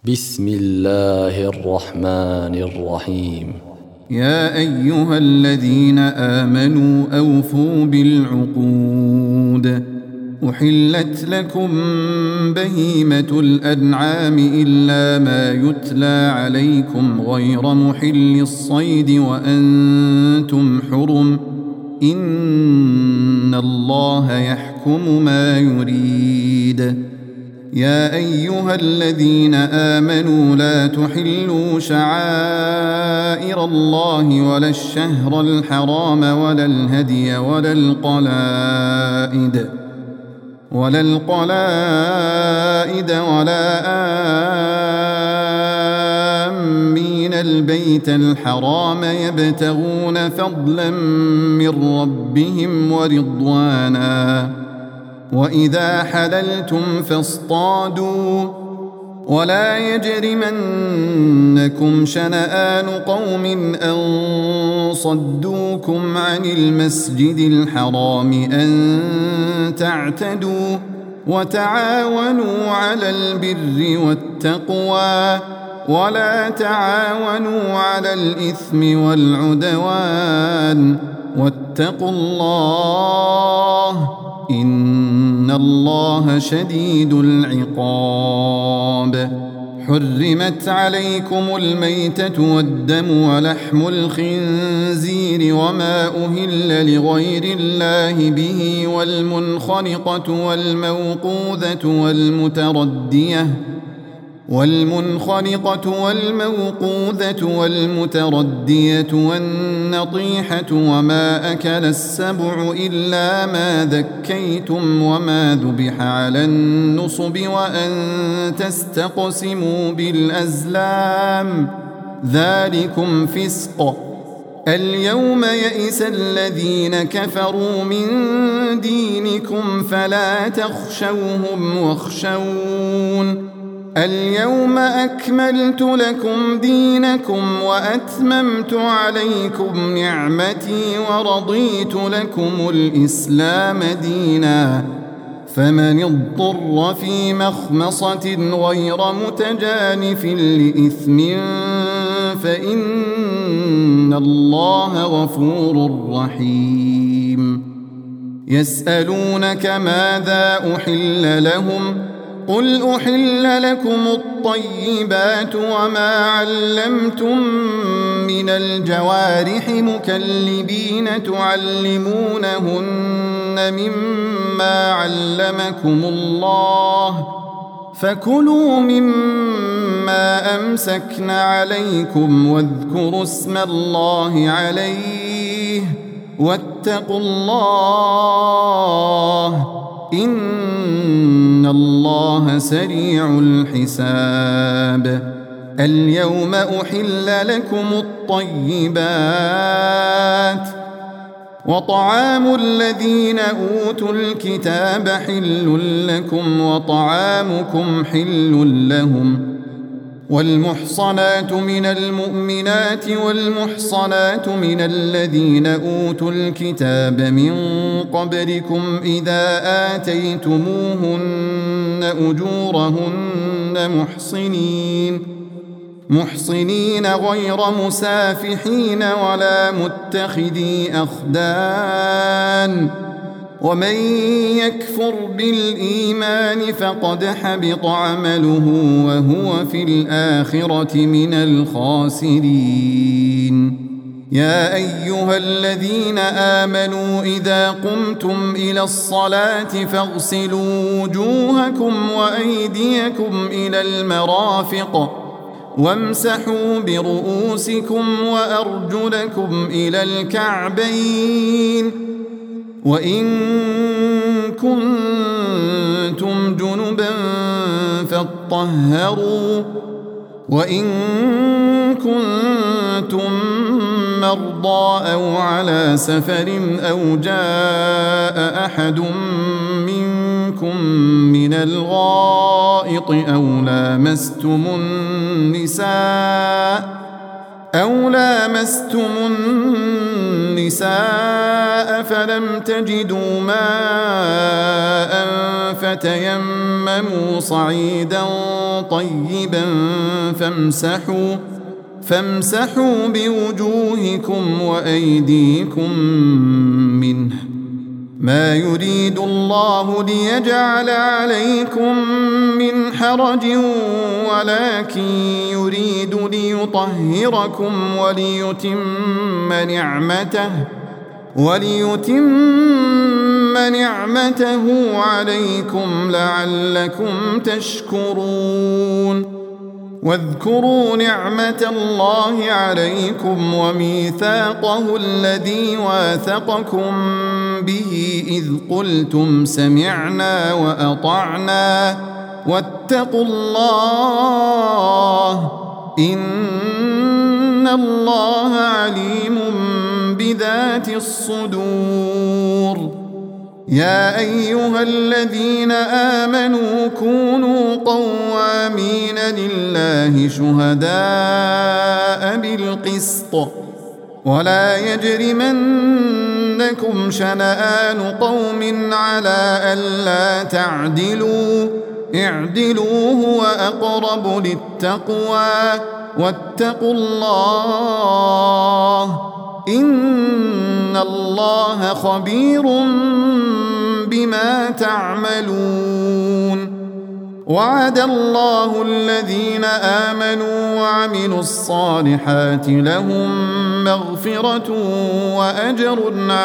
بسم الله الرحمن الرحيم. يا أيها الذين آمنوا أوفوا بالعقود. أحلت لكم بهيمة الأنعام إلا ما يتلى عليكم غير محل الصيد وأنتم حرم، إن الله يحكم ما يريد. يا أيها الذين آمنوا لا تحلوا شعائر الله ولا الشهر الحرام ولا الهدي ولا القلائد ولا آمين البيت الحرام يبتغون فضلا من ربهم ورضوانا. وإذا حللتم فاصطادوا، ولا يجرمنكم شنآن قوم أن صدوكم عن المسجد الحرام أن تعتدوا، وتعاونوا على البر والتقوى ولا تعاونوا على الإثم والعدوان، واتقوا الله إن الله شديد العقاب. حرمت عليكم الميتة والدم ولحم الخنزير وما أهل لغير الله به والمنخنقة والموقوذة والمتردية والنطيحة وما أكل السبع إلا ما ذكيتم وما ذبح على النصب وأن تستقسموا بالأزلام، ذلكم فسق. اليوم يئس الذين كفروا من دينكم فلا تخشوهم واخشون. اليوم أكملت لكم دينكم وأتممت عليكم نعمتي ورضيت لكم الإسلام دينا، فمن اضطر في مخمصة غير متجانف لإثم فإن الله غفور رحيم. يسألونك ماذا أحل لهم؟ قل أحل لكم الطيبات وما علمتم من الجوارح مكلبين تعلمونهن مما علمكم الله، فكلوا مما أمسكن عليكم واذكروا اسم الله عليه واتقوا الله إن الله سريع الحساب. اليوم أحل لكم الطيبات، وطعام الذين أوتوا الكتاب حل لكم وطعامكم حل لهم. والمحصنات من المؤمنات والمحصنات من الذين أوتوا الكتاب من قبلكم إذا آتيتموهن أجورهن محصنين غير مسافحين ولا متخذي أخدان، ومن يكفر بالإيمان فقد حبط عمله وهو في الآخرة من الخاسرين. يا أيها الذين آمنوا إذا قمتم إلى الصلاة فاغسلوا وجوهكم وأيديكم إلى المرافق وامسحوا برؤوسكم وأرجلكم إلى الكعبين، وإن كنتم جنبا فاطهروا، وإن كنتم مرضى أو على سفر أو جاء أحد منكم من الغائط أو لامستم النساء أو لامستم النساء فلم تجدوا ماء فتيمموا صعيدا طيبا فامسحوا بوجوهكم وأيديكم منه، ما يريد الله ليجعل عليكم من حرج ولكن يريد ليطهركم وليتم نعمته عليكم لعلكم تشكرون. واذكروا نعمة الله عليكم وميثاقه الذي واثقكم به إذ قلتم سمعنا وأطعنا واتقوا الله إن الله عليم بذات الصدور. يا أيها الذين آمنوا كونوا قوامين لله شهداء بالقسط ولا يجرمنكم شنآن قوم على ألا تعدلوا اعدلوا هو أقرب للتقوى واتقوا الله إن الله خبير بما تعملون. وعد الله الذين آمنوا وعملوا الصالحات لهم مغفرة وأجر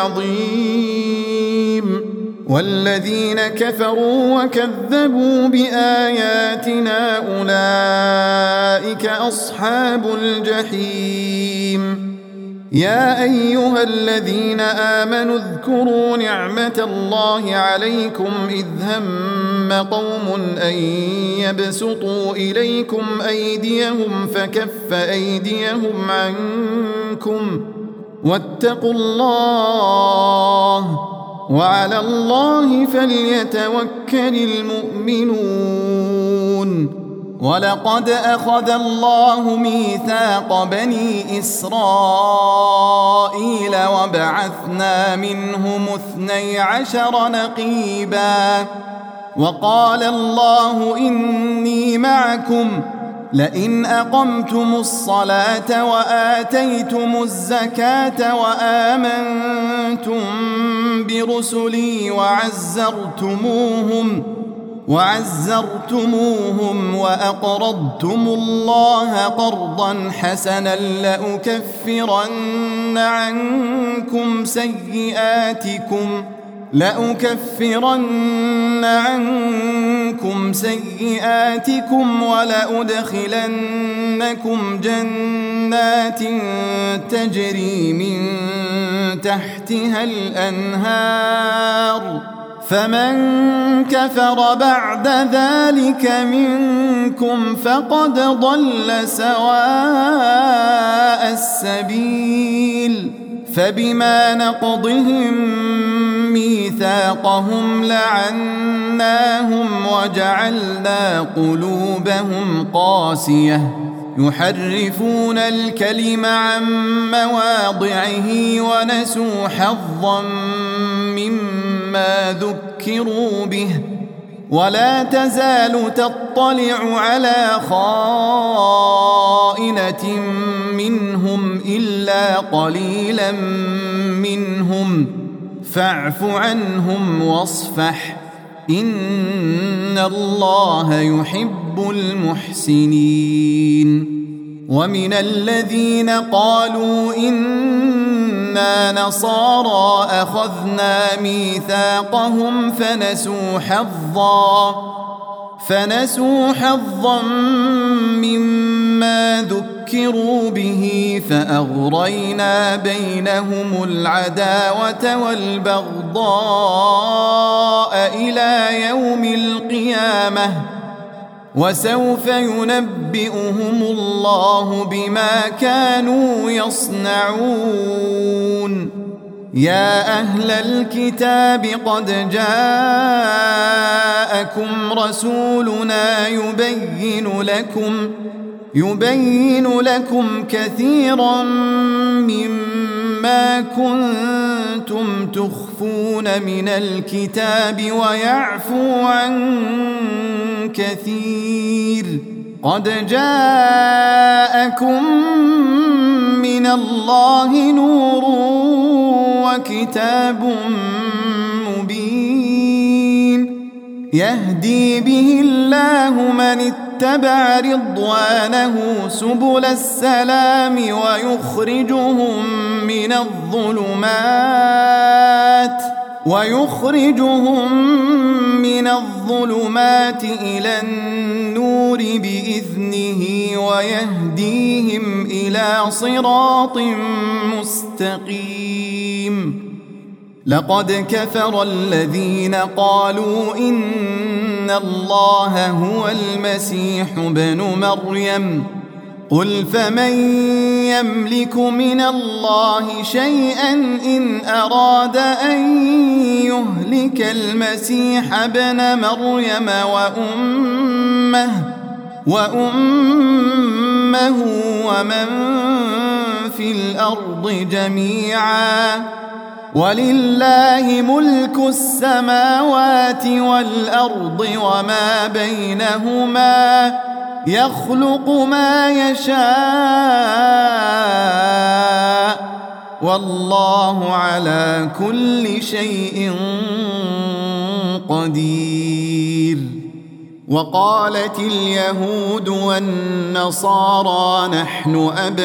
عظيم، والذين كفروا وكذبوا بآياتنا أولئك أصحاب الجحيم. يا أيها الذين آمنوا اذكروا نعمة الله عليكم إذ هم قوم أن يبسطوا إليكم أيديهم فكف أيديهم عنكم واتقوا الله وعلى الله فليتوكل المؤمنون. ولقد أخذ الله ميثاق بني إسرائيل وبعثنا منهم 12 نقيبا وقال الله إني معكم لئن أقمتم الصلاة وآتيتم الزكاة وآمنتم برسلي وعزرتموهم وأقرضتم الله قرضا حسنا لأكفرن عنكم سيئاتكم ولأدخلنكم جنات تجري من تحتها الأنهار فمن كفر بعد ذلك منكم فقد ضل سواء السبيل. فبما نقضهم ميثاقهم لعناهم وجعلنا قلوبهم قاسية يحرفون الكلم عن مواضعه ونسوا حظا مما ذكروا به ولا تزال تطلع على خائنة منهم إلا قليلا منهم فاعف عنهم واصفح إن الله يحب المحسنين. ومن الذين قالوا إنا نصارى أخذنا ميثاقهم فنسوا حظا مما ذكروا به فأغرينا بينهم العداوة والبغضاء إلى يوم القيامة وسوف ينبئهم الله بما كانوا يصنعون. يا أهل الكتاب قد جاءكم رسولنا يبين لكم كثيرا مما كنتم تخفون من الكتاب ويعفو عن كثير. قد جاءكم من الله نور وكتاب مبين يهدي به الله من اتبع رضوانه سبل السلام ويخرجهم من الظلمات إلى النور بإذنه ويهديهم إلى صراط مستقيم. لقد كفر الذين قالوا إن الله هو المسيح ابن مريم قل فمن يملك من الله شيئا إن أراد أن يهلك المسيح ابن مريم وأمه ومن في الأرض جميعا ولله ملك السماوات والأرض وما بينهما يخلق ما يشاء والله على كل شيء قدير. وقالت اليهود والنصارى نحن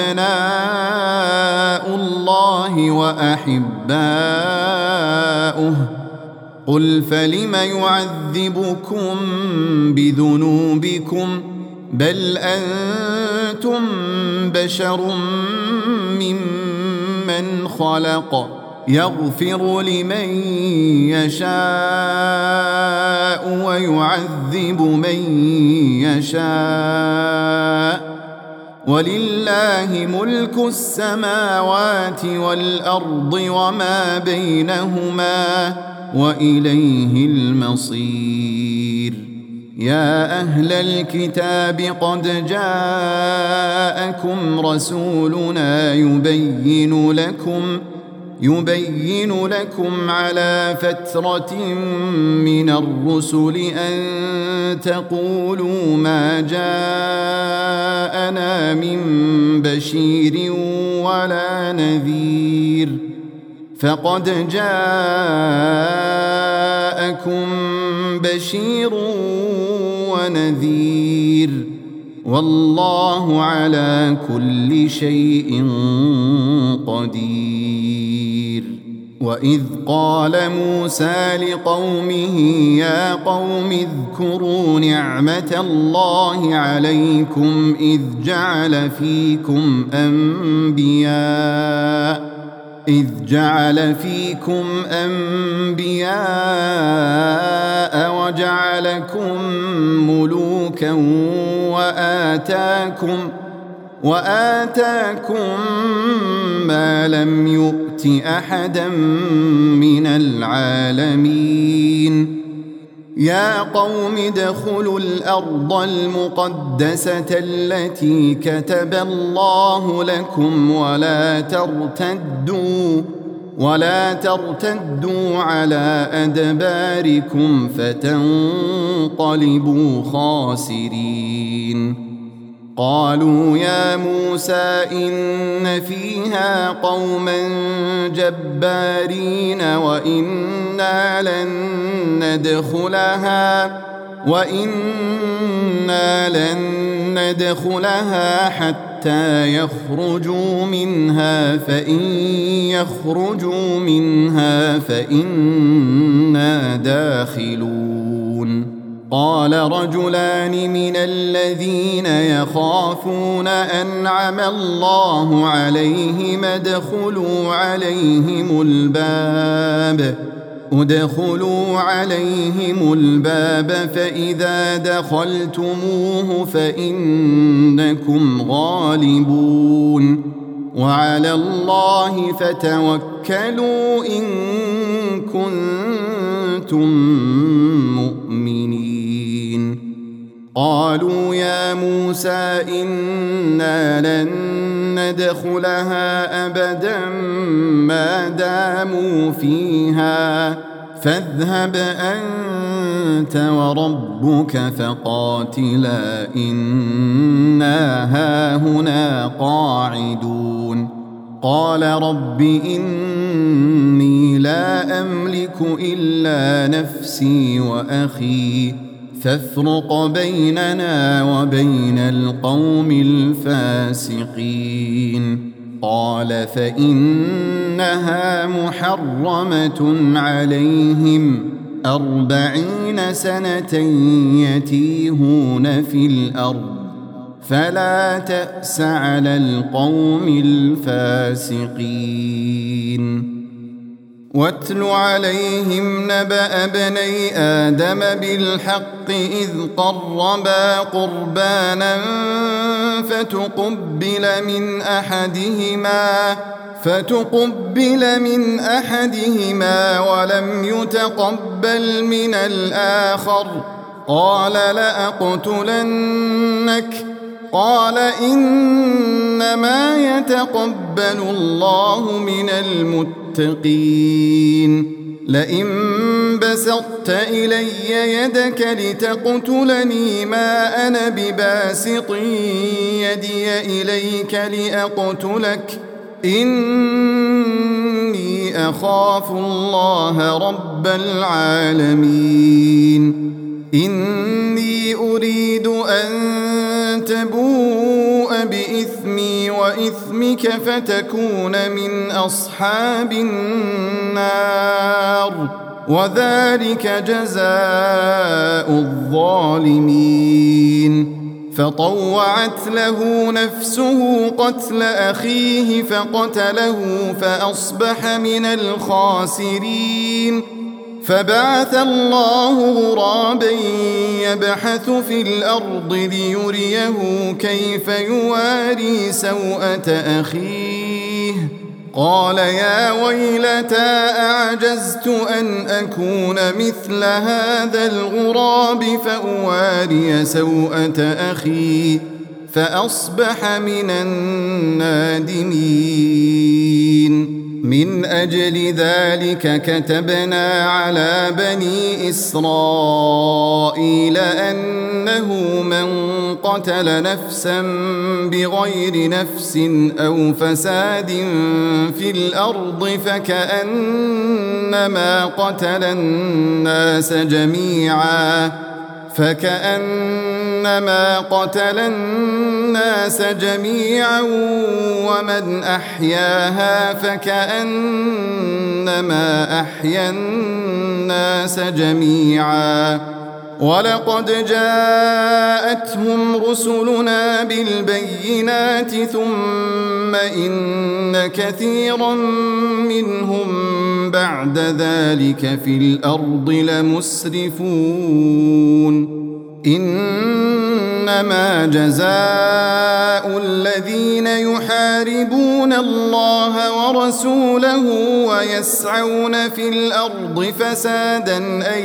أبناء الله وأحباؤه قل فلم يعذبكم بذنوبكم بل أنتم بشر ممن خلق يغفر لمن يشاء ويعذب من يشاء ولله ملك السماوات والأرض وما بينهما وإليه المصير. يا أهل الكتاب قد جاءكم رسولنا يبين لكم على فترة من الرسل أن تقولوا ما جاءنا من بشير ولا نذير فقد جاءكم بشير ونذير والله على كل شيء قدير. وإذ قال موسى لقومه يا قوم اذكروا نعمة الله عليكم إذ جعل فيكم أنبياء وجعلكم ملوكا وآتاكم ما لم يؤت أحدا من العالمين. يا قوم ادخلوا الأرض المقدسة التي كتب الله لكم ولا ترتدوا على أدباركم فتنقلبوا خاسرين. قالوا يا موسى إن فيها قوما جبارين وإنا لن ندخلها حتى يخرجوا منها فإن يخرجوا منها فإنا داخلون. قال رجلان من الذين يخافون أنعم الله عليهم ادخلوا عليهم الباب فإذا دخلتموه فإنكم غالبون وعلى الله فتوكلوا إن كنتم مؤمنين. قالوا يا موسى إنا لن ندخلها أبدا ما داموا فيها فاذهب أنت وربك فقاتلا إنا هاهنا قاعدون قال رب إني لا أملك إلا نفسي وأخي فافرق بيننا وبين القوم الفاسقين قال فإنها محرمة عليهم 40 سنة يتيهون في الأرض فلا تأس على القوم الفاسقين واتل عليهم نبأ بني آدم بالحق إذ قربا قربانا فتقبل من أحدهما ولم يتقبل من الآخر قال لأقتلنك قال إنما يتقبل الله من المتقين لئن بسطت إلي يدك لتقتلني ما أنا بباسط يدي إليك لأقتلك إني أخاف الله رب العالمين إني أريد أن تبوء بإثمي وإثمك فتكون من أصحاب النار وذلك جزاء الظالمين فطوعت له نفسه قتل أخيه فقتله فأصبح من الخاسرين فبعث الله غرابا يبحث في الأرض ليريه كيف يواري سوءة أخيه قال يا ويلتى أعجزت أن أكون مثل هذا الغراب فأواري سوءة أخي فأصبح من النادمين من أجل ذلك كتبنا على بني إسرائيل أنه من قتل نفسا بغير نفس أو فساد في الأرض فكأنما قتل الناس جميعا ومن أحياها فكأنما أحيا الناس جميعا ولقد جاءتهم رسلنا بالبينات ثم إن كثيرا منهم بعد ذلك في الأرض لمسرفون إنما جزاء الذين يحاربون الله ورسوله ويسعون في الأرض فسادا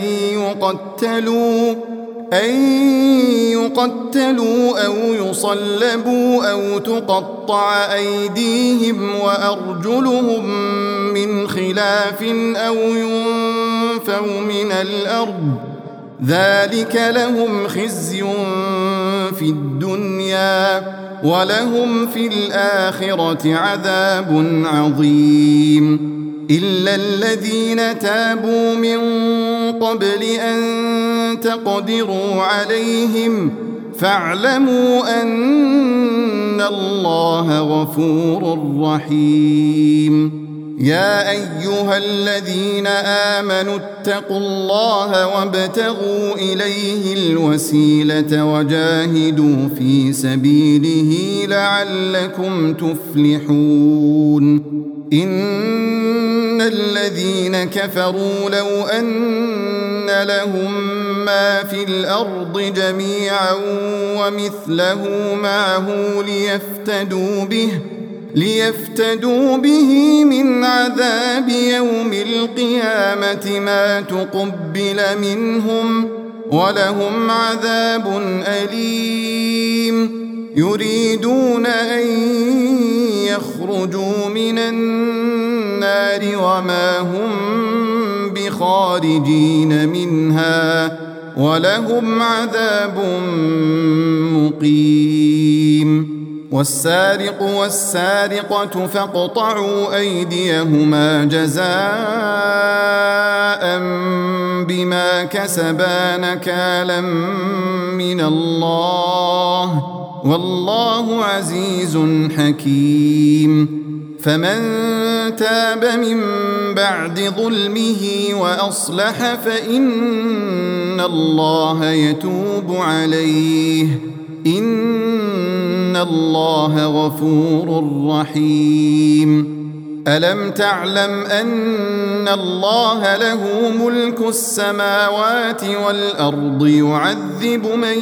أن يقتلوا أو يصلبوا أو تقطع أيديهم وأرجلهم من خلاف أو ينفوا من الأرض ذلك لهم خزي في الدنيا ولهم في الآخرة عذاب عظيم إلا الذين تابوا من قبل أن تقدروا عليهم فاعلموا أن الله غفور رحيم يا أيها الذين آمنوا اتقوا الله وابتغوا إليه الوسيلة وجاهدوا في سبيله لعلكم تفلحون إن الذين كفروا لو أن لهم ما في الأرض جميعا ومثله معه ليفتدوا به من عذاب يوم القيامة ما تقبل منهم ولهم عذاب أليم يريدون أن يخرجوا من النار وما هم بخارجين منها ولهم عذاب مقيم والسارق والسارقة فاقطعوا أيديهما جزاء بما كسبا نكالا من الله والله عزيز حكيم فمن تاب من بعد ظلمه وأصلح فإن الله يتوب عليه إن الله غفور رحيم ألم تعلم أن الله له ملك السماوات والأرض يعذب من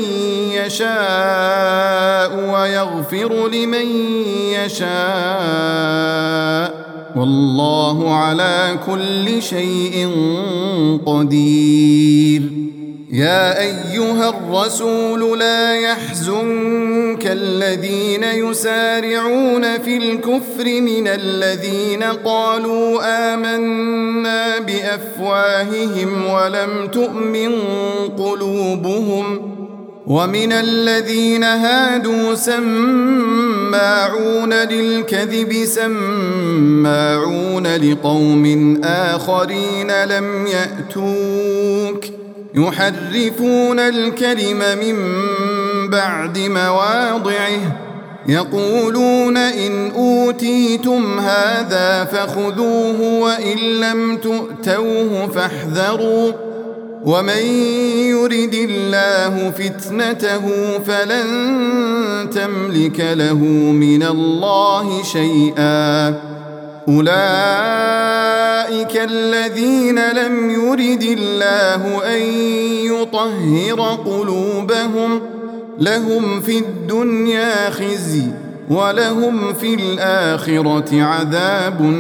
يشاء ويغفر لمن يشاء والله على كل شيء قدير يا أيها الرسول لا يحزنك الذين يسارعون في الكفر من الذين قالوا آمنا بأفواههم ولم تؤمن قلوبهم ومن الذين هادوا سماعون للكذب سماعون لقوم آخرين لم يأتوك يحرفون الكلم من بعد مواضعه يقولون إن أوتيتم هذا فخذوه وإن لم تؤتوه فاحذروا ومن يرد الله فتنته فلن تملك له من الله شيئا أولئك الذين لم يرد الله أن يطهر قلوبهم لهم في الدنيا خزي ولهم في الآخرة عذاب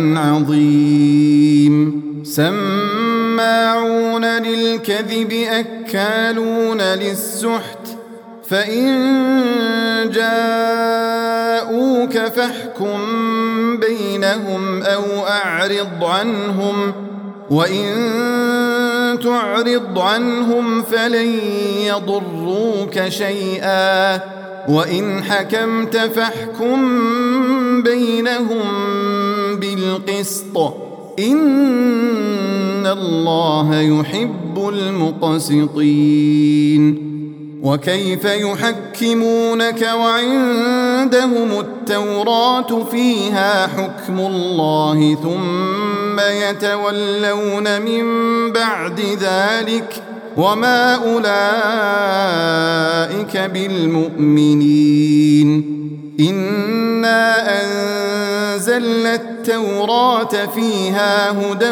عظيم سماعون للكذب أكالون للسحت فإن جاءوك فاحكم بينهم أو أعرض عنهم وإن تعرض عنهم فلن يضروك شيئا وإن حكمت فاحكم بينهم بالقسط إن الله يحب المقسطين وكيف يحكمونك وعندهم التوراة فيها حكم الله ثم يتولون من بعد ذلك وما أولئك بالمؤمنين إنا أنزلنا التوراة فيها هدى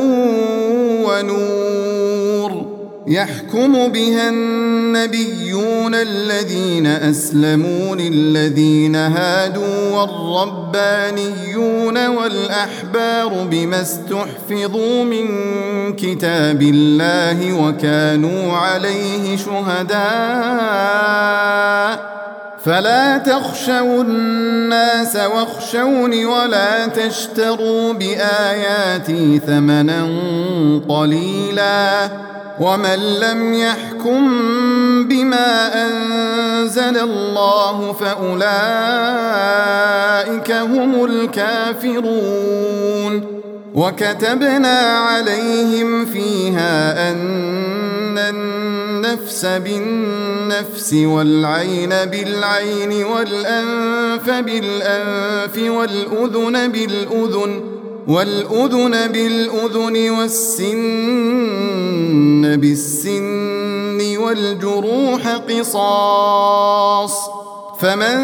ونور يحكم بها النبيون الذين أسلموا للذين هادوا والربانيون والأحبار بما استحفظوا من كتاب الله وكانوا عليه شهداء فلا تخشوا الناس واخشوني ولا تشتروا بآياتي ثمنا قليلا ومن لم يحكم بما أنزل الله فأولئك هم الكافرون وكتبنا عليهم فيها أن النفس بالنفس والعين بالعين والأنف بالأنف والأذن بالأذن والسن بالسن والجروح قصاص فمن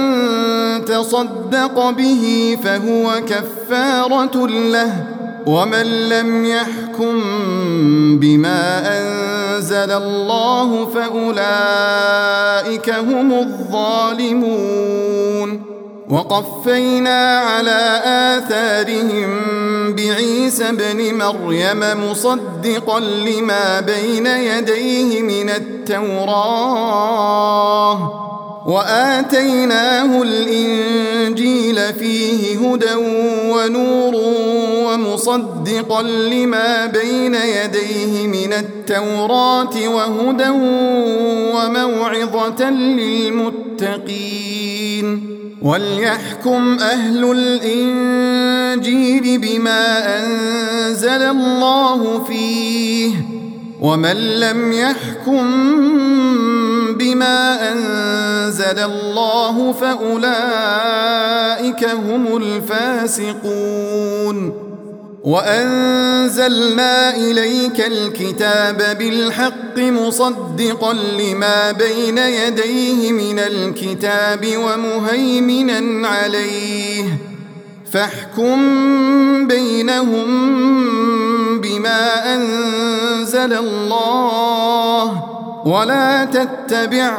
تصدق به فهو كفارة له ومن لم يحكم بما أنزل الله فأولئك هم الظالمون وقفينا على آثارهم بعيسى ابن مريم مصدقا لما بين يديه من التوراة وآتيناه الإنجيل فيه هدى ونور ومصدقا لما بين يديه من التوراة وهدى وموعظة للمتقين وليحكم أهل الإنجيل بما أنزل الله فيه ومن لم يحكم بما أنزل الله فأولئك هم الفاسقون وأنزلنا إليك الكتاب بالحق مصدقا لما بين يديه من الكتاب ومهيمنا عليه فاحكم بينهم بما أنزل الله ولا تتبع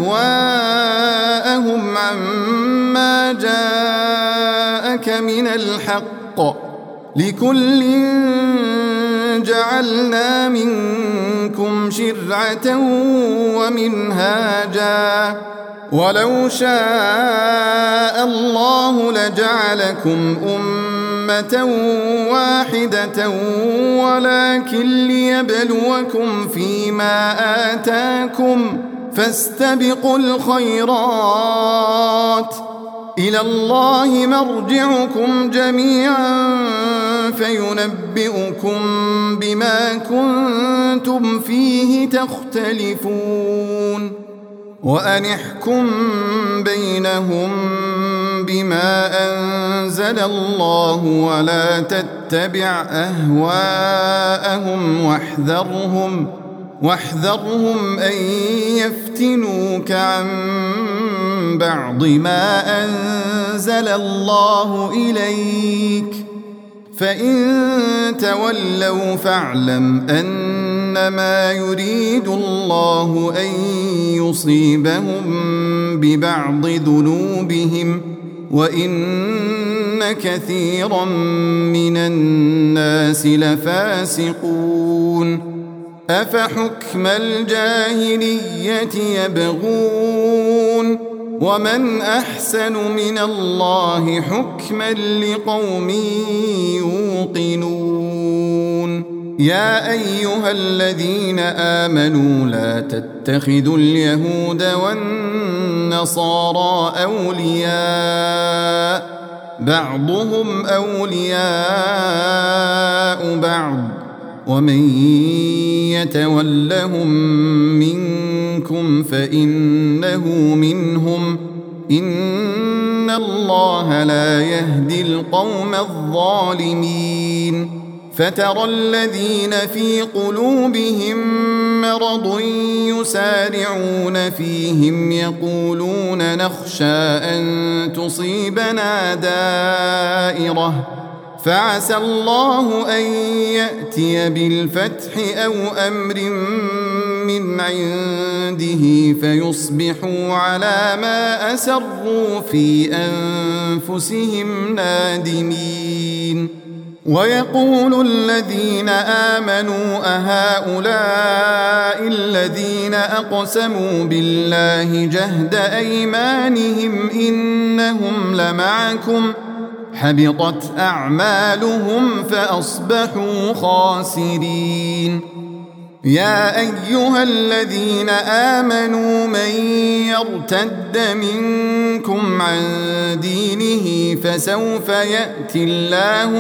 أهواءهم عما جاءك من الحق لكل جعلنا منكم شرعة ومنهاجا ولو شاء الله لجعلكم أمة واحدة ولكن ليبلوكم فيما آتاكم فاستبقوا الخيرات إلى الله مرجعكم جميعا فينبئكم بما كنتم فيه تختلفون وأن احكم بينهم بما أنزل الله ولا تتبع أهواءهم واحذرهم أن يفتنوك عن بعض ما أنزل الله إليك فإن تولوا فاعلم أنما يريد الله أن يصيبهم ببعض ذنوبهم وإن كثيرا من الناس لفاسقون أفحكم الجاهلية يبغون ومن أحسن من الله حكما لقوم يوقنون يا أيها الذين آمنوا لا تتخذوا اليهود والنصارى أولياء بعضهم أولياء بعض ومن يتولهم منكم فإنه منهم إن الله لا يهدي القوم الظالمين فترى الذين في قلوبهم مرض يسارعون فيهم يقولون نخشى أن تصيبنا دائرة فعسى الله أن يأتي بالفتح أو أمر من عنده فيصبحوا على ما أسروا في أنفسهم نادمين ويقول الذين آمنوا أهؤلاء الذين أقسموا بالله جهد أيمانهم إنهم لمعكم حبطت أعمالهم فأصبحوا خاسرين يا أيها الذين آمنوا من يرتد منكم عن دينه فسوف يأتي الله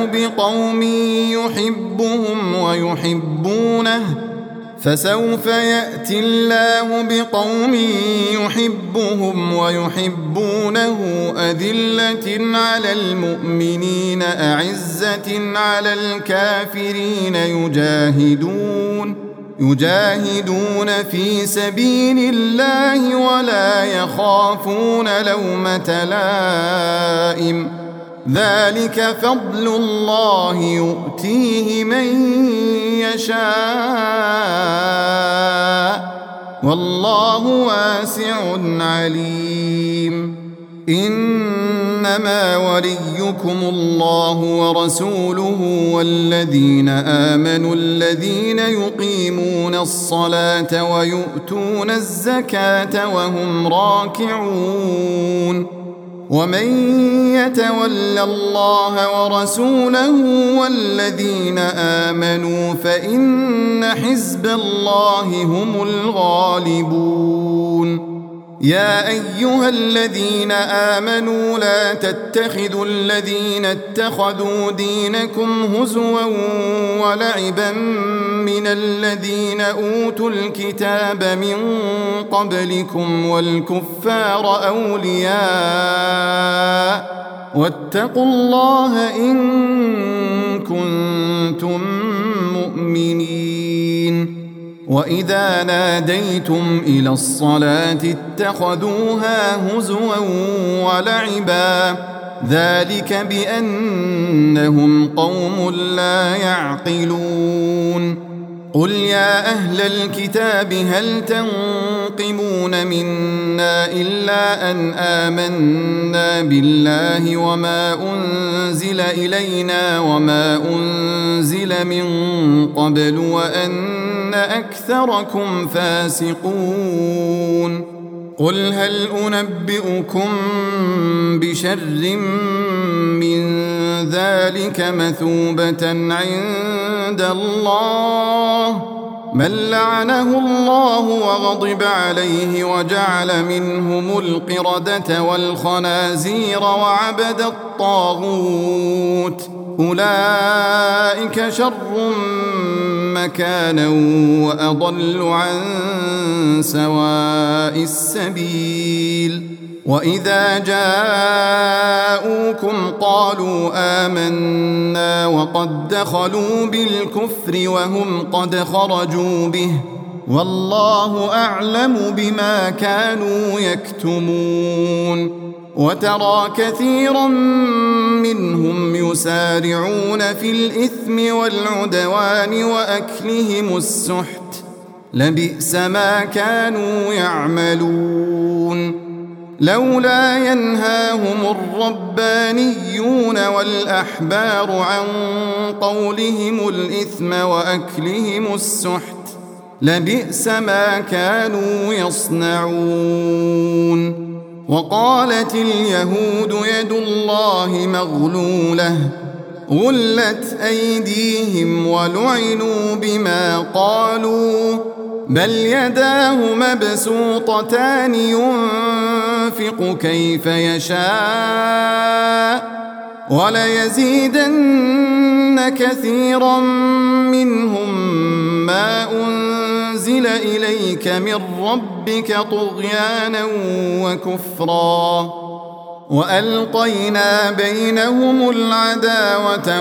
بقوم يحبهم ويحبونه أذلة على المؤمنين أعزة على الكافرين يجاهدون في سبيل الله ولا يخافون لومة لائم ذلك فضل الله يؤتيه من يشاء والله واسع عليم إنما وليكم الله ورسوله والذين آمنوا الذين يقيمون الصلاة ويؤتون الزكاة وهم راكعون ومن يتول الله ورسوله والذين آمنوا فإن حزب الله هم الغالبون يا أيها الذين آمنوا لا تتخذوا الذين اتخذوا دينكم هزوا ولعبا من الذين أوتوا الكتاب من قبلكم والكفار أولياء واتقوا الله إن كنتم مؤمنين وإذا ناديتم إلى الصلاة اتخذوها هزوا ولعبا ذلك بأنهم قوم لا يعقلون قل يا أهل الكتاب هل تنقمون منا إلا أن آمنا بالله وما أنزل إلينا وما أنزل من قبل وأن أكثركم فاسقون قل هل أنبئكم بشر من ذلك مثوبة عند الله من لعنه الله وغضب عليه وجعل منهم القردة والخنازير وعبد الطاغوت أولئك شر مكانا وأضل عن سواء السبيل وإذا جاءوكم قالوا آمنا وقد دخلوا بالكفر وهم قد خرجوا به والله أعلم بما كانوا يكتمون وترى كثيرا منهم يسارعون في الإثم والعدوان وأكلهم السحت لبئس ما كانوا يعملون لولا ينهاهم الربانيون والأحبار عن قولهم الإثم وأكلهم السحت لبئس ما كانوا يصنعون وقالت اليهود يد الله مغلولة غلت أيديهم ولعنوا بما قالوا بل يداه مبسوطتان ينفق كيف يشاء وليزيدن كثيرا منهم ما أنزل إليك من ربك طغيانا وكفرا وألقينا بينهم العداوة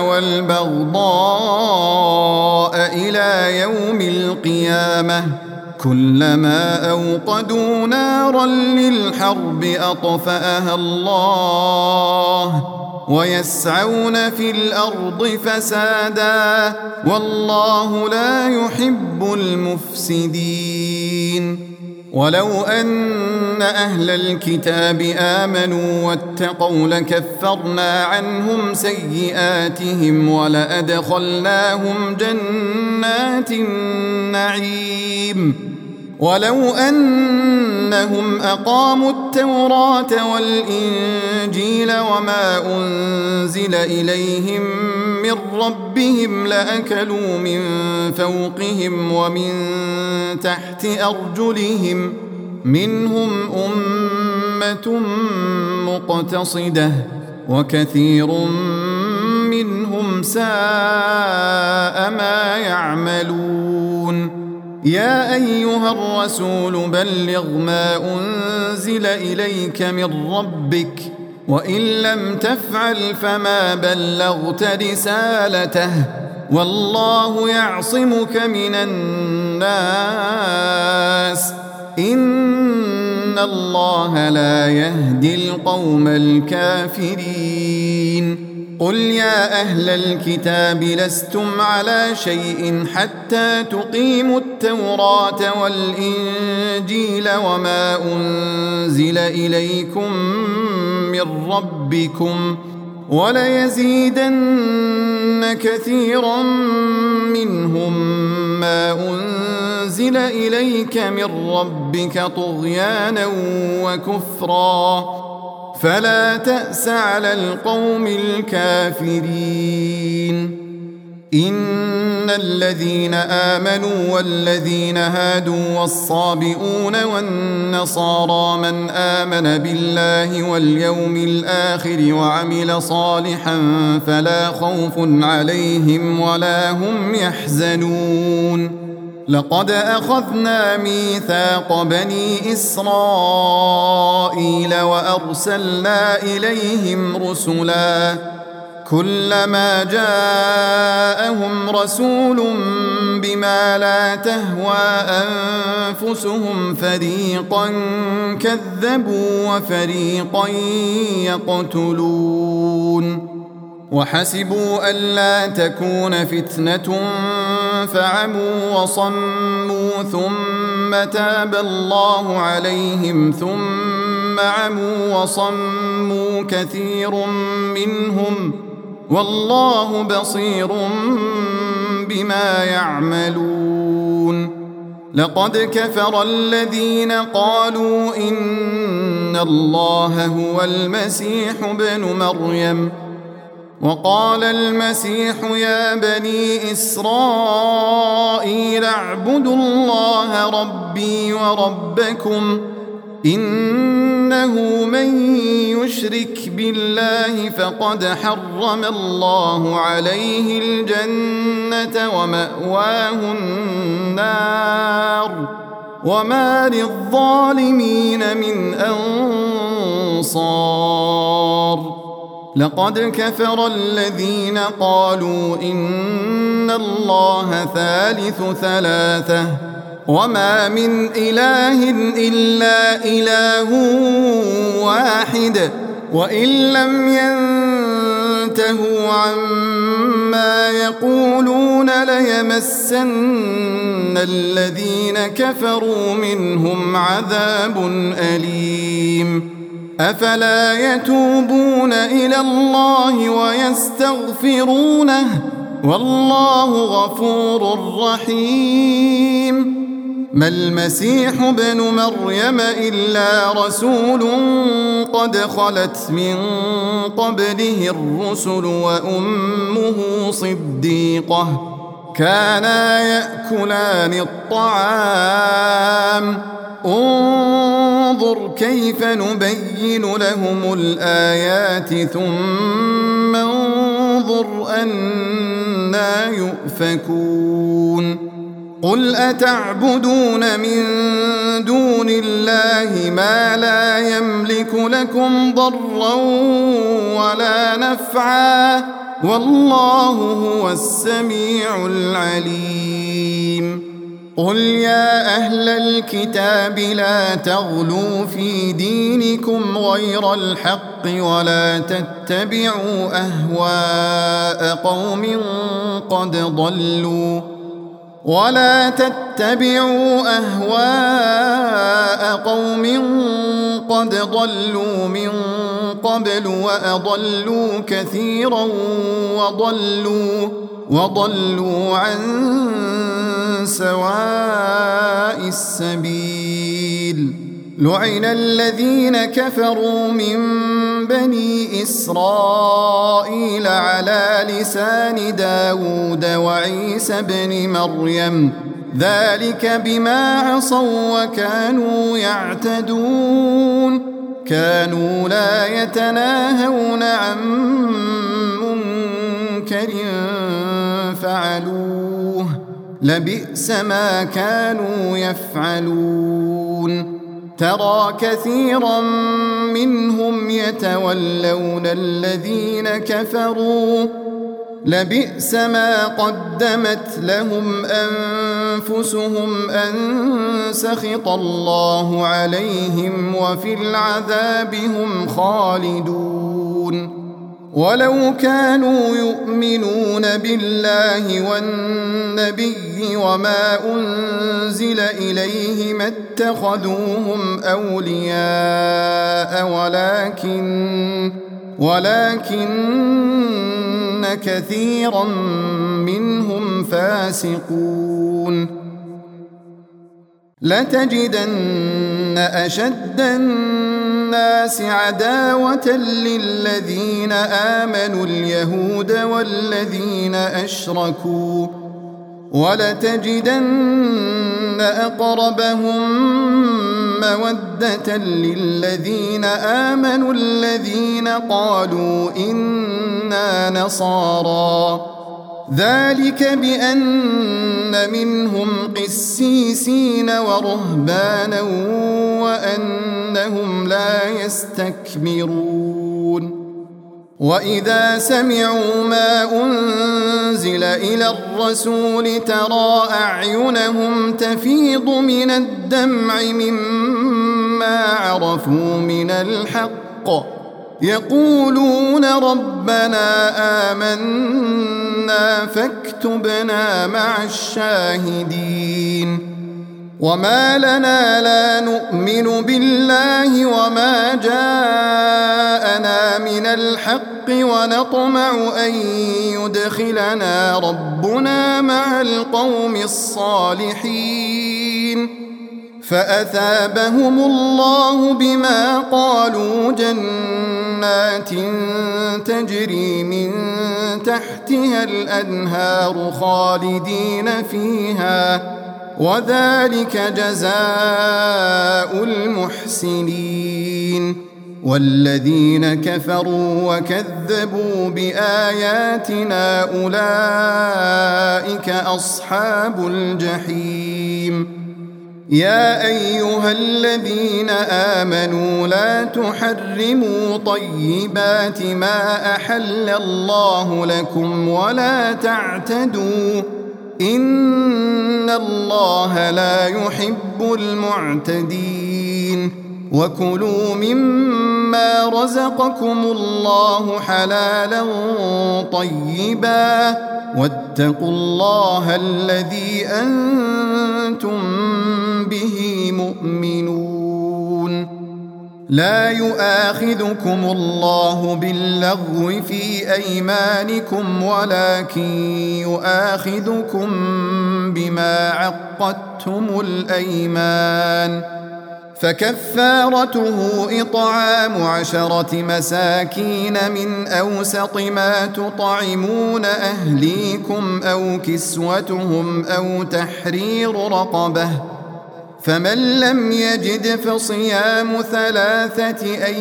والبغضاء إلى يوم القيامة كلما أوقدوا نارا للحرب أطفأها الله ويسعون في الأرض فسادا والله لا يحب المفسدين ولو أن أهل الكتاب آمنوا واتقوا لكفرنا عنهم سيئاتهم ولأدخلناهم جنات النعيم ولو أنهم أقاموا التوراة والإنجيل وما أنزل إليهم من ربهم لأكلوا من فوقهم ومن تحت أرجلهم منهم أمة مقتصدة وكثير منهم ساء ما يعملون يا أيها الرسول بلغ ما أنزل إليك من ربك وإن لم تفعل فما بلغت رسالته والله يعصمك من الناس إن الله لا يهدي القوم الكافرين قل يا أهل الكتاب لستم على شيء حتى تقيموا التوراة والإنجيل وما أنزل إليكم من ربكم وليزيدن كثيرا منهم ما أنزل إليك من ربك طغيانا وكفرا فلا تأس على القوم الكافرين. إن الذين آمنوا والذين هادوا والصابئون والنصارى من آمن بالله واليوم الآخر وعمل صالحا فلا خوف عليهم ولا هم يحزنون. لقد أخذنا ميثاق بني إسرائيل وأرسلنا إليهم رسلا كلما جاءهم رسول بما لا تهوى أنفسهم فريقا كذبوا وفريقا يقتلون وحسبوا ألا تكون فتنة فعموا وصموا ثم تاب الله عليهم ثم عموا وصموا كثير منهم والله بصير بما يعملون. لقد كفر الذين قالوا إن الله هو المسيح ابن مريم وقال المسيح يا بني إسرائيل اعبدوا الله ربي وربكم إنه من يشرك بالله فقد حرم الله عليه الجنة ومأواه النار وما للظالمين من أنصار. لقد كفر الذين قالوا إن الله ثالث ثلاثة وما من إله إلا إله واحد وإن لم ينتهوا عما يقولون ليمسن الذين كفروا منهم عذاب أليم. أفلا يتوبون إلى الله ويستغفرونه والله غفور رحيم. ما المسيح ابن مريم إلا رسول قد خلت من قبله الرسل وأمه صديقة كانا يأكلان الطعام انظر كيف نبين لهم الآيات ثم انظر أنا يؤفكون. قل أتعبدون من دون الله ما لا يملك لكم ضرا ولا نفعا والله هو السميع العليم. قل يا أهل الكتاب لا تغلوا في دينكم غير الحق ولا تتبعوا أهواء قوم قد ضلوا من قبل وأضلوا كثيرا وضلوا عن سواء السبيل. لعن الذين كفروا من بني إسرائيل على لسان داود وعيسى بن مريم ذلك بما عصوا وكانوا يعتدون كانوا لا يتناهون عن منكر فعلوه لبئس ما كانوا يفعلون. ترى كثيرا منهم يتولون الذين كفروا لبئس ما قدمت لهم أنفسهم أن سخط الله عليهم وفي العذاب هم خالدون. ولو كانوا يؤمنون بالله والنبي وما أنزل إليه ما اتخذوهم أولياء ولكن كثيرا منهم فاسقون لتجدن أشد الناس عداوة للذين آمنوا اليهود والذين أشركوا ولتجدن أقربهم مودة للذين آمنوا الذين قالوا إنا نصارى ذلك بأن منهم قسيسين ورهبانا وأنهم لا يستكبرون وإذا سمعوا ما أنزل إلى الرسول ترى أعينهم تفيض من الدمع مما عرفوا من الحق يقولون ربنا آمنا فاكتبنا مع الشاهدين وما لنا لا نؤمن بالله وما جاءنا من الحق ونطمع أن يدخلنا ربنا مع القوم الصالحين فأثابهم الله بما قالوا جنات تجري من تحتها الأنهار خالدين فيها وذلك جزاء المحسنين والذين كفروا وكذبوا بآياتنا أولئك أصحاب الجحيم يا أيها الذين آمنوا لا تحرموا طيبات ما أحل الله لكم ولا تعتدوا إن الله لا يحب المعتدين وكلوا مما رزقكم الله حلالا طيبا واتقوا الله الذي أنتم به مؤمنون لا يؤاخذكم الله باللغو في أيمانكم ولكن يؤاخذكم بما عقدتم الأيمان فكفارته إطعام 10 مساكين من أوسط ما تطعمون أهليكم أو كسوتهم أو تحرير رقبة فمن لم يجد فصيام 3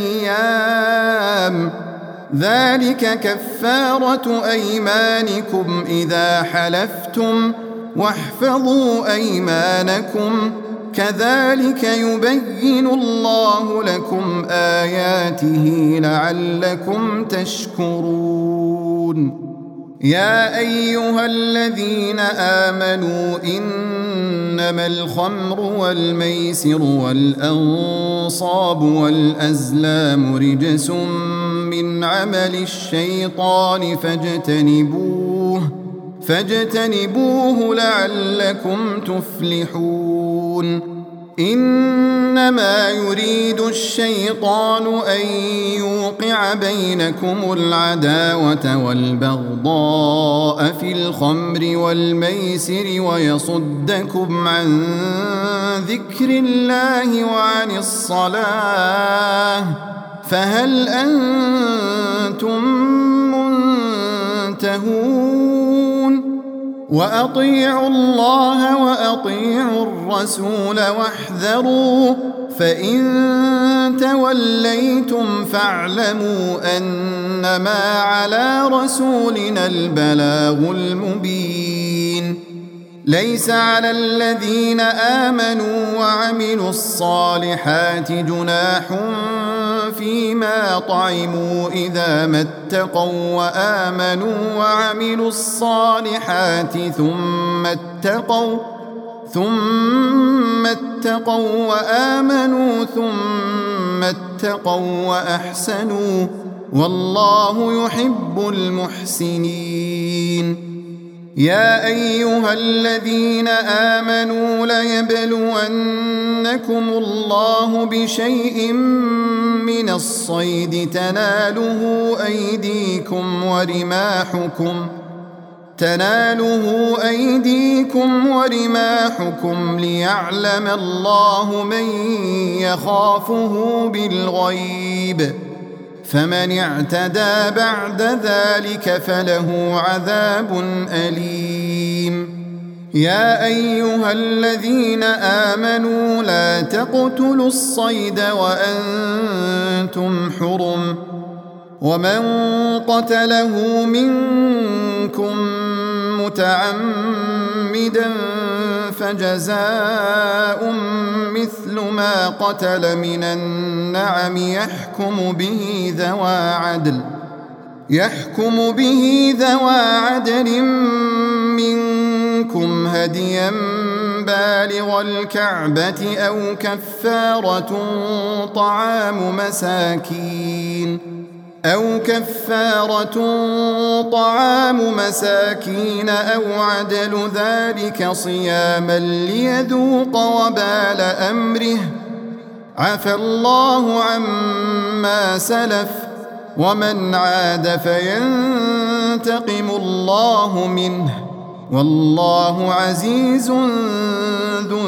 أيام ذلك كفارة أيمانكم إذا حلفتم واحفظوا أيمانكم كذلك يبين الله لكم آياته لعلكم تشكرون يا أيها الذين آمنوا إنما الخمر والميسر والأنصاب والأزلام رجس من عمل الشيطان فاجتنبوه لعلكم تفلحون إنما يريد الشيطان أن يوقع بينكم العداوة والبغضاء في الخمر والميسر ويصدكم عن ذكر الله وعن الصلاة فهل أنتم منتهون وأطيعوا الله وأطيعوا الرسول واحذروا فإن توليتم فاعلموا أنما على رسولنا البلاغ المبين ليس على الذين آمنوا وعملوا الصالحات جناح فيما طعموا إذا ما اتقوا وآمنوا وعملوا الصالحات ثم اتقوا وآمنوا ثم اتقوا وأحسنوا والله يحب المحسنين. يا أيها الذين آمنوا ليبلونكم الله بشيء من الصيد تناله أيديكم ورماحكم ليعلم الله من يخافه بالغيب، فمن اعتدى بعد ذلك فله عذاب أليم. يا أيها الذين آمنوا لا تقتلوا الصيد وأنتم حرم، ومن قتله منكم متعمدا فجزاء مثل ما قتل من النعم يحكم به ذوى عدل منكم هديا بالغ الكعبة أو كفارة طعام مساكين أو عدل ذلك صياما ليذوق وبال أمره، عفى الله عما سلف، ومن عاد فينتقم الله منه، والله عزيز ذو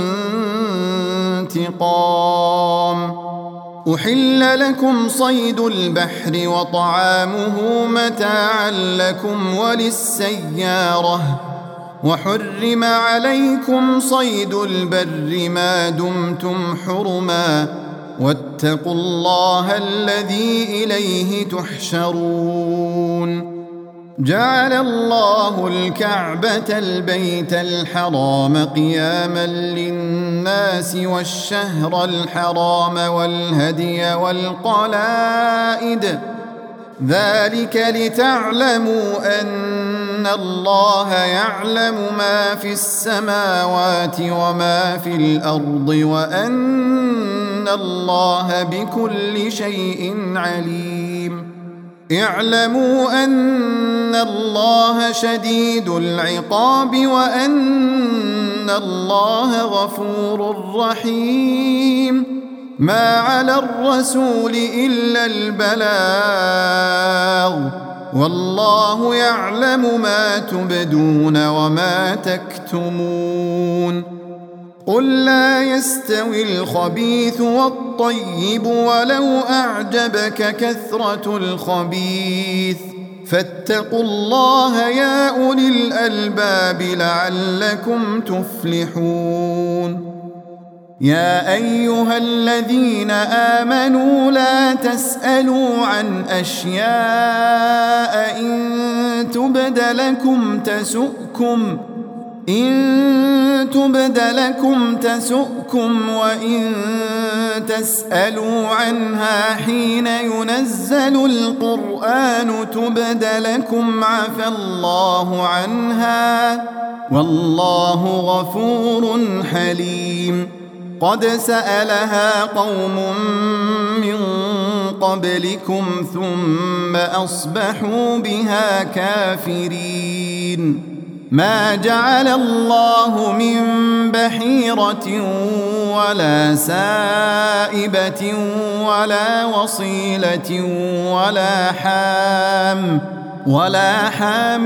انتقام. أحل لكم صيد البحر وطعامه متاعا لكم وللسيارة، وحرم عليكم صيد البر ما دمتم حرما، واتقوا الله الذي إليه تحشرون. جعل الله الكعبة البيت الحرام قياما للناس والشهر الحرام والهدي والقلائد، ذلك لتعلموا أن الله يعلم ما في السماوات وما في الأرض، وأن الله بكل شيء عليم. اعلموا أن الله شديد العقاب وأن الله غفور رحيم. ما على الرسول إلا البلاغ، والله يعلم ما تبدون وما تكتمون. قل لا يستوي الخبيث والطيب ولو أعجبك كثرة الخبيث، فاتقوا الله يا أولي الألباب لعلكم تفلحون. يا أيها الذين آمنوا لا تسألوا عن أشياء إن تبد لكم تسؤكم وإن تسألوا عنها حين ينزل القرآن تبد لكم عفى الله عنها، والله غفور حليم. قد سألها قوم من قبلكم ثم أصبحوا بها كافرين. ما جعل الله من بحيرة ولا سائبة ولا وصيلة ولا حام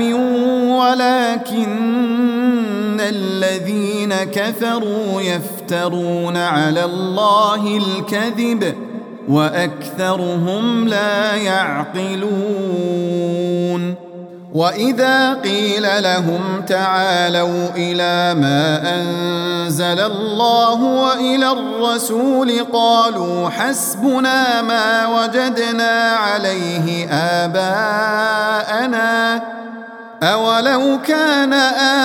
ولكن الذين كفروا يفترون على الله الكذب وأكثرهم لا يعقلون. وإذا قيل لهم تعالوا إلى ما أنزل الله وإلى الرسول قالوا حسبنا ما وجدنا عليه آباءنا أولو كان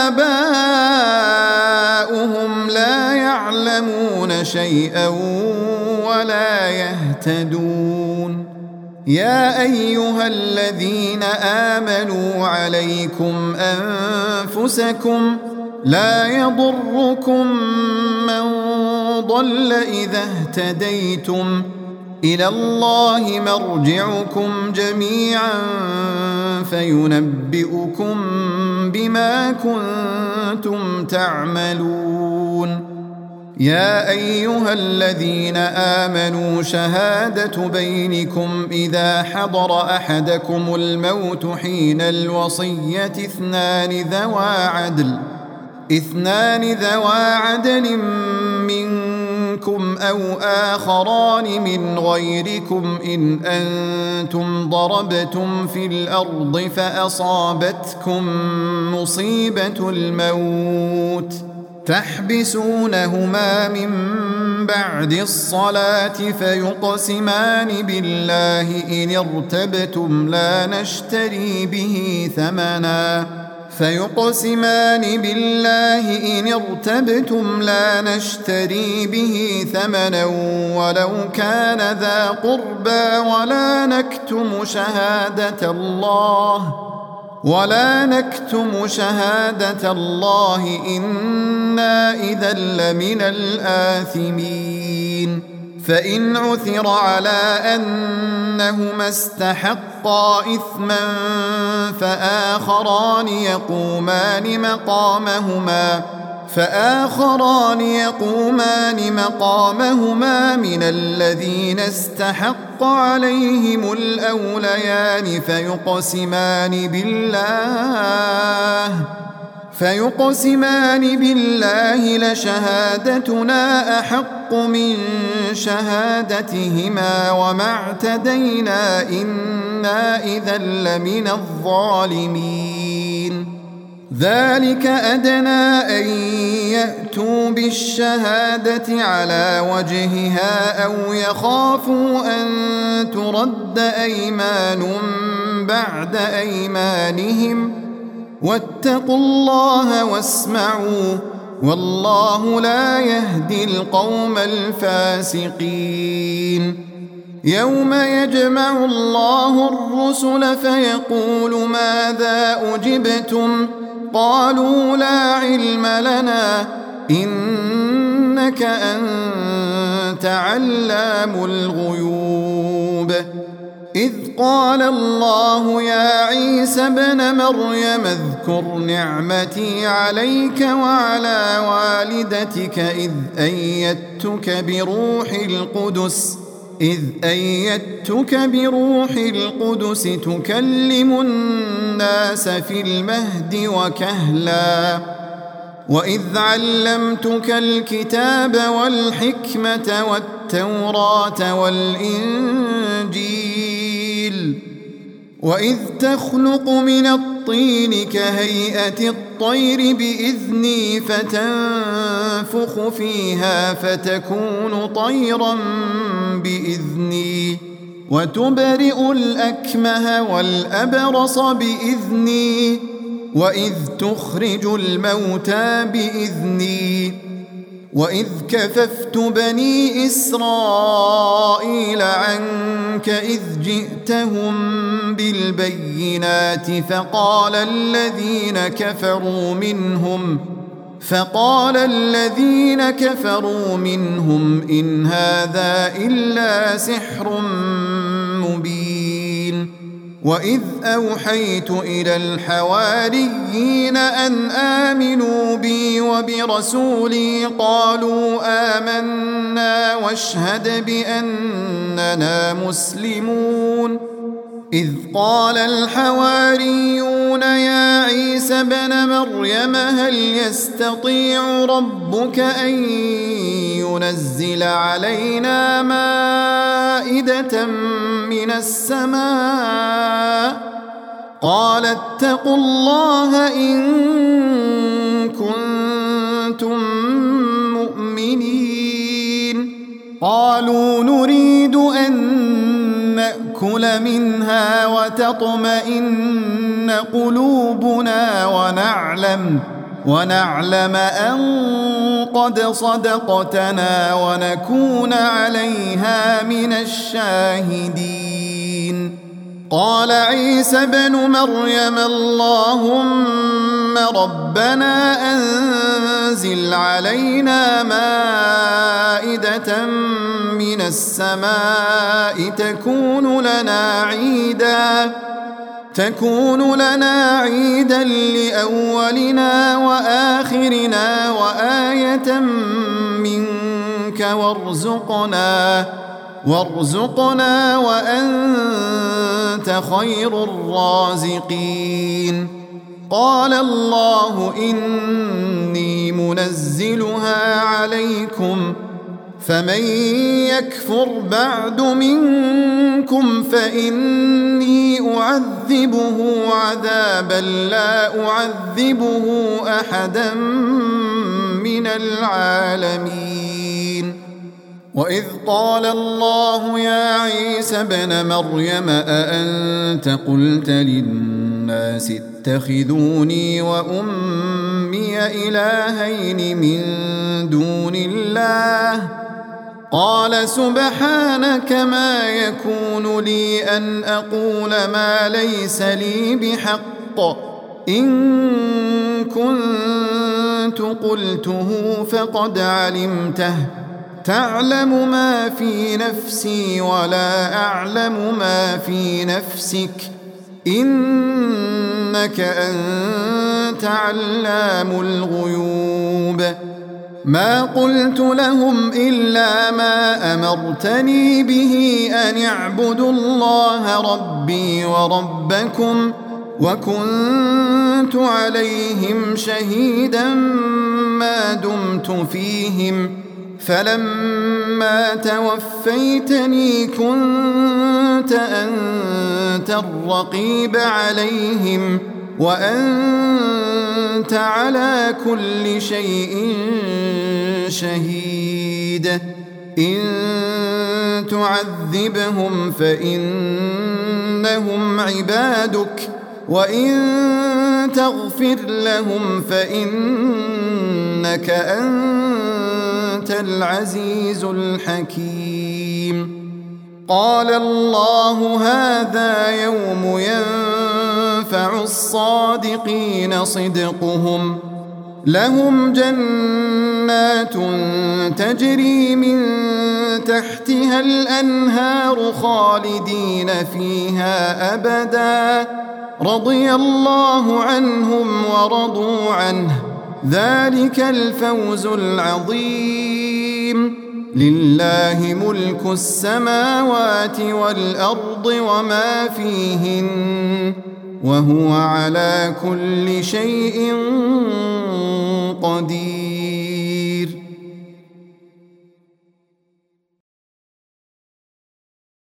آباؤهم لا يعلمون شيئا ولا يهتدون. يا أيها الذين آمنوا عليكم أنفسكم لا يضركم من ضل إذا اهتديتم إلى الله مرجعكم جميعا فينبئكم بما كنتم تعملون. يا أيها الذين آمنوا شهادة بينكم إذا حضر أحدكم الموت حين الوصية اثنان ذوى عدل منكم أو آخران من غيركم إن أنتم ضربتم في الأرض فأصابتكم مصيبة الموت تحبسونهما من بعد الصلاة فيقسمان بالله إن ارتبتم لا نشتري به ثمنا ولو كان ذا قربى ولا نكتم شهادة الله إنا إذا لمن الآثمين. فإن عثر على أنهما استحقا إثما فآخران يقومان مقامهما من الذين استحق عليهم الأوليان فيقسمان بالله لشهادتنا أحق من شهادتهما وما اعتدينا إنا إذا لمن الظالمين. ذلك أدنى أن يأتوا بالشهادة على وجهها أو يخافوا أن ترد أيمان بعد أيمانهم واتقوا الله واسمعوا والله لا يهدي القوم الفاسقين. يوم يجمع الله الرسل فيقول ماذا أجبتم قالوا لا علم لنا إنك أنت علام الغيوب. إذ قال الله يا عيسى ابن مريم اذكر نعمتي عليك وعلى والدتك إذ أيدتك بروح القدس تكلم الناس في المهد وكهلا وإذ علمتك الكتاب والحكمة والتوراة والإنجيل وإذ تخلق من الطين كهيئة الطير بإذني فتنفخ فيها فتكون طيرا بإذني وتبرئ الأكمه والأبرص بإذني وإذ تخرج الموتى بإذني وإذ كففت بني إسرائيل عنك إذ جئتهم بالبينات فقال الذين كفروا منهم إن هذا إلا سحر مبين. وإذ أوحيت إلى الحواريين أن آمنوا بي وبرسولي قالوا آمنا واشهد بأننا مسلمون. إذ قال الحواريون يا عيسى ابن مريم هل يستطيع ربك أن ينزل علينا مائدة من السماء قال اتقوا الله إن كنتم مؤمنين. قالوا نريد أن نأكل منها وتطمئن قلوبنا ونعلم أن قد صدقتنا ونكون عليها من الشاهدين. قال عيسى ابن مريم اللهم ربنا أنزل علينا مائدة من السماء تكون لنا عيدا لأولنا وآخرنا وآية منك وارزقنا وأنت خير الرازقين قال الله إني منزلها عليكم فمن يكفر بعد منكم فإني أعذبه عذابا لا أعذبه أحدا من العالمين وإذ قال الله يا عيسى ابن مريم أأنت قلت للناس اتخذوني وأمي إلهين من دون الله قال سبحانك ما يكون لي أن أقول ما ليس لي بحق إن كنت قلته فقد علمته تعلم ما في نفسي ولا أعلم ما في نفسك إنك أنت علام الغيوب ما قلت لهم إلا ما أمرتني به أن اعبدوا الله ربي وربكم وكنت عليهم شهيدا ما دمت فيهم فلما توفيتني كنت أنت الرقيب عليهم وأنت على كل شيء شهيد إن تعذبهم فإنهم عبادك وإن تغفر لهم فإنك أنت العزيز الحكيم قال الله هذا يوم ينفع الصادقين صدقهم لهم جنات تجري من تحتها الأنهار خالدين فيها أبدا رضي الله عنهم ورضوا عنه ذلك الفوز العظيم لله ملك السماوات والأرض وما فيهن وهو على كل شيء قدير